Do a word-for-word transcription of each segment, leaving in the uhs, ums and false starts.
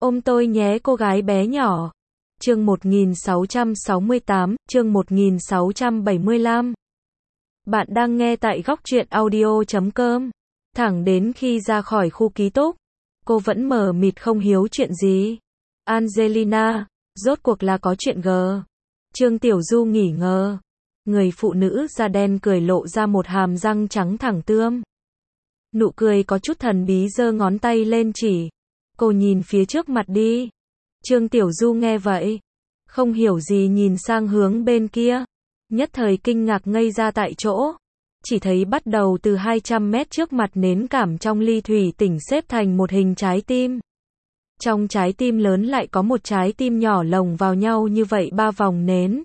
Ôm tôi nhé cô gái bé nhỏ. Chương một nghìn sáu trăm sáu mươi tám, chương một nghìn sáu trăm bảy mươi lăm. Bạn đang nghe tại góc truyện audio chấm com. Thẳng đến khi ra khỏi khu ký túc, cô vẫn mờ mịt không hiếu chuyện gì. Angelina, rốt cuộc là có chuyện g. Trương Tiểu Du nghỉ ngờ. Người phụ nữ da đen cười lộ ra một hàm răng trắng thẳng tươm. Nụ cười có chút thần bí, giơ ngón tay lên chỉ. Cô nhìn phía trước mặt đi. Trương Tiểu Du nghe vậy, không hiểu gì nhìn sang hướng bên kia. Nhất thời kinh ngạc ngây ra tại chỗ. Chỉ thấy bắt đầu từ hai trăm mét trước mặt, nến cảm trong ly thủy tinh xếp thành một hình trái tim. Trong trái tim lớn lại có một trái tim nhỏ lồng vào nhau như vậy ba vòng nến.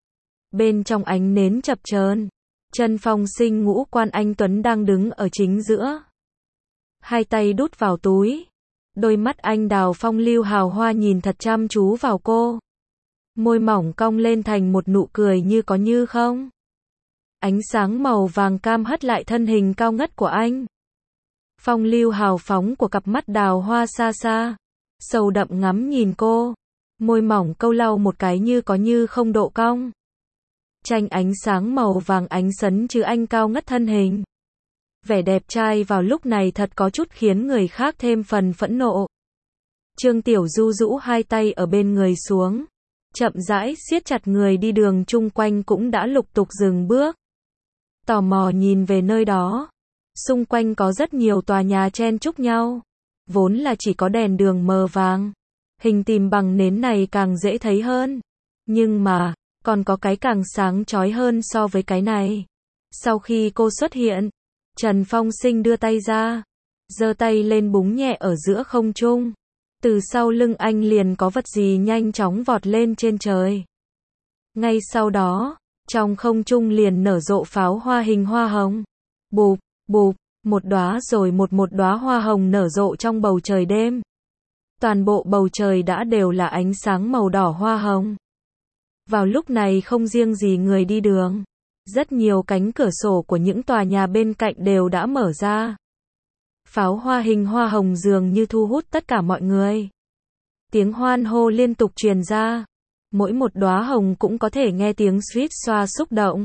Bên trong ánh nến chập chờn, Trần Phong Sinh ngũ quan anh tuấn đang đứng ở chính giữa. Hai tay đút vào túi. Đôi mắt anh đào phong lưu hào hoa nhìn thật chăm chú vào cô. Môi mỏng cong lên thành một nụ cười như có như không. Ánh sáng màu vàng cam hất lại thân hình cao ngất của anh. Phong lưu hào phóng của cặp mắt đào hoa xa xa, sâu đậm ngắm nhìn cô. Môi mỏng câu lau một cái như có như không độ cong. Tranh ánh sáng màu vàng ánh sấn chứ anh cao ngất thân hình. Vẻ đẹp trai vào lúc này thật có chút khiến người khác thêm phần phẫn nộ. Trương Tiểu Du rũ hai tay ở bên người xuống, chậm rãi siết chặt người đi đường chung quanh cũng đã lục tục dừng bước. Tò mò nhìn về nơi đó. Xung quanh có rất nhiều tòa nhà chen chúc nhau. Vốn là chỉ có đèn đường mờ vàng. Hình tìm bằng nến này càng dễ thấy hơn. Nhưng mà, còn có cái càng sáng chói hơn so với cái này. Sau khi cô xuất hiện, Trần Phong Sinh đưa tay ra, giơ tay lên búng nhẹ ở giữa không trung. Từ sau lưng anh liền có vật gì nhanh chóng vọt lên trên trời. Ngay sau đó, trong không trung liền nở rộ pháo hoa hình hoa hồng. Bụp, bụp, một đóa rồi một một đóa hoa hồng nở rộ trong bầu trời đêm. Toàn bộ bầu trời đã đều là ánh sáng màu đỏ hoa hồng. Vào lúc này không riêng gì người đi đường, rất nhiều cánh cửa sổ của những tòa nhà bên cạnh đều đã mở ra. Pháo hoa hình hoa hồng dường như thu hút tất cả mọi người. Tiếng hoan hô liên tục truyền ra. Mỗi một đóa hồng cũng có thể nghe tiếng suýt xoa xúc động.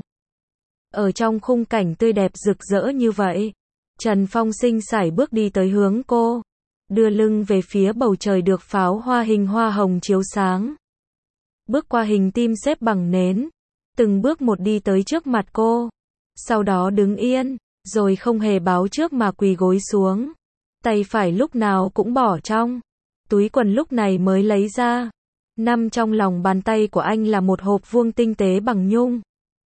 Ở trong khung cảnh tươi đẹp rực rỡ như vậy, Trần Phong Sinh sải bước đi tới hướng cô, đưa lưng về phía bầu trời được pháo hoa hình hoa hồng chiếu sáng. Bước qua hình tim xếp bằng nến, từng bước một đi tới trước mặt cô. Sau đó đứng yên, rồi không hề báo trước mà quỳ gối xuống. Tay phải lúc nào cũng bỏ trong túi quần, lúc này mới lấy ra. Nằm trong lòng bàn tay của anh là một hộp vuông tinh tế bằng nhung.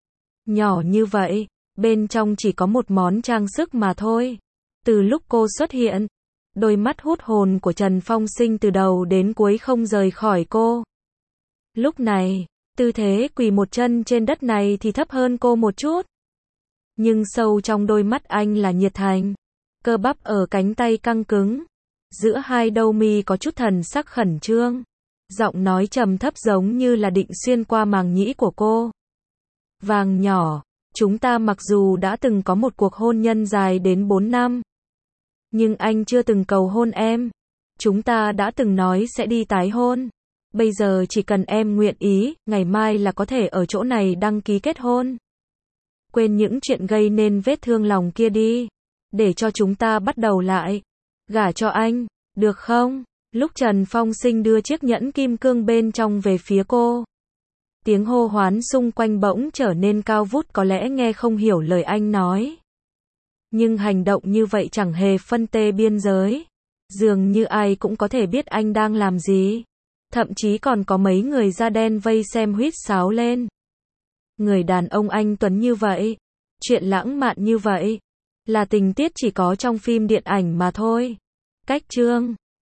Nhỏ như vậy, bên trong chỉ có một món trang sức mà thôi. Từ lúc cô xuất hiện, đôi mắt hút hồn của Trần Phong Sinh từ đầu đến cuối không rời khỏi cô. Lúc này, tư thế quỳ một chân trên đất này thì thấp hơn cô một chút. Nhưng sâu trong đôi mắt anh là nhiệt thành. Cơ bắp ở cánh tay căng cứng. Giữa hai đầu mi có chút thần sắc khẩn trương. Giọng nói trầm thấp giống như là định xuyên qua màng nhĩ của cô. Vàng nhỏ, chúng ta mặc dù đã từng có một cuộc hôn nhân dài đến bốn năm. Nhưng anh chưa từng cầu hôn em. Chúng ta đã từng nói sẽ đi tái hôn. Bây giờ chỉ cần em nguyện ý, ngày mai là có thể ở chỗ này đăng ký kết hôn. Quên những chuyện gây nên vết thương lòng kia đi. Để cho chúng ta bắt đầu lại. Gả cho anh, được không? Lúc Trần Phong Sinh đưa chiếc nhẫn kim cương bên trong về phía cô, tiếng hô hoán xung quanh bỗng trở nên cao vút, có lẽ nghe không hiểu lời anh nói. Nhưng hành động như vậy chẳng hề phân tê biên giới. Dường như ai cũng có thể biết anh đang làm gì. Thậm chí còn có mấy người da đen vây xem huýt sáo lên. Người đàn ông anh tuấn như vậy, chuyện lãng mạn như vậy, là tình tiết chỉ có trong phim điện ảnh mà thôi. Cách chương